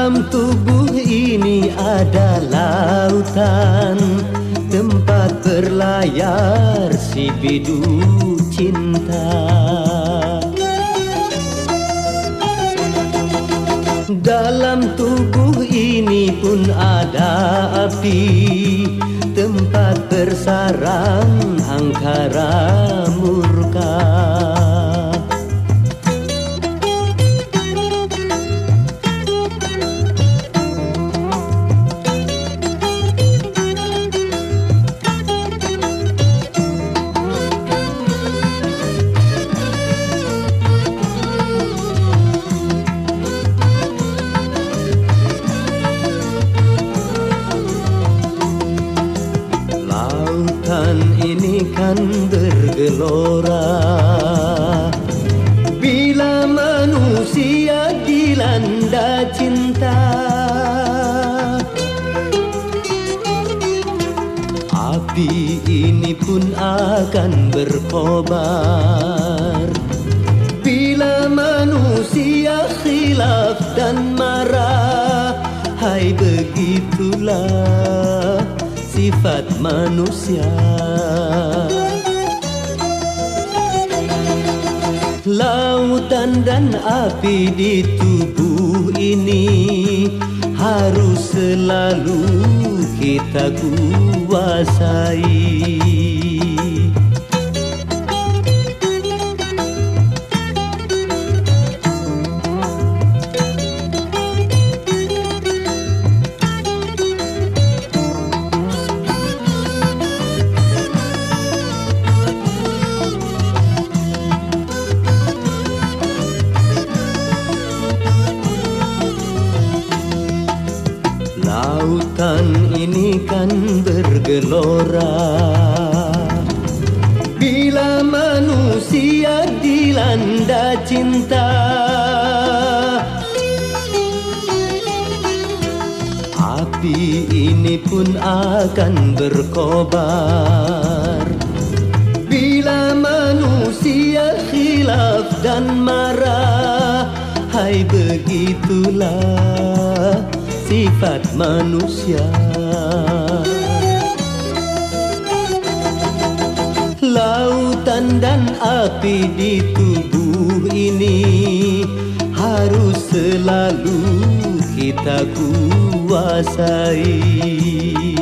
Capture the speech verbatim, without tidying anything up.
Dalam tubuh ini ada lautan, tempat berlayar si bidu cinta. Dalam tubuh ini pun ada api, tempat bersarang angkara murka. Lautan ini kan bergelora bila manusia dilanda cinta. Api ini pun akan berkobar bila manusia khilaf dan marah. Hai, begitulah sifat manusia. Lautan dan api di tubuh ini harus selalu kita kuasai. Lautan ini kan bergelora bila manusia dilanda cinta. Api ini pun akan berkobar bila manusia khilaf dan marah. Hai, begitulah sifat manusia. Lautan dan api di tubuh ini harus selalu kita kuasai.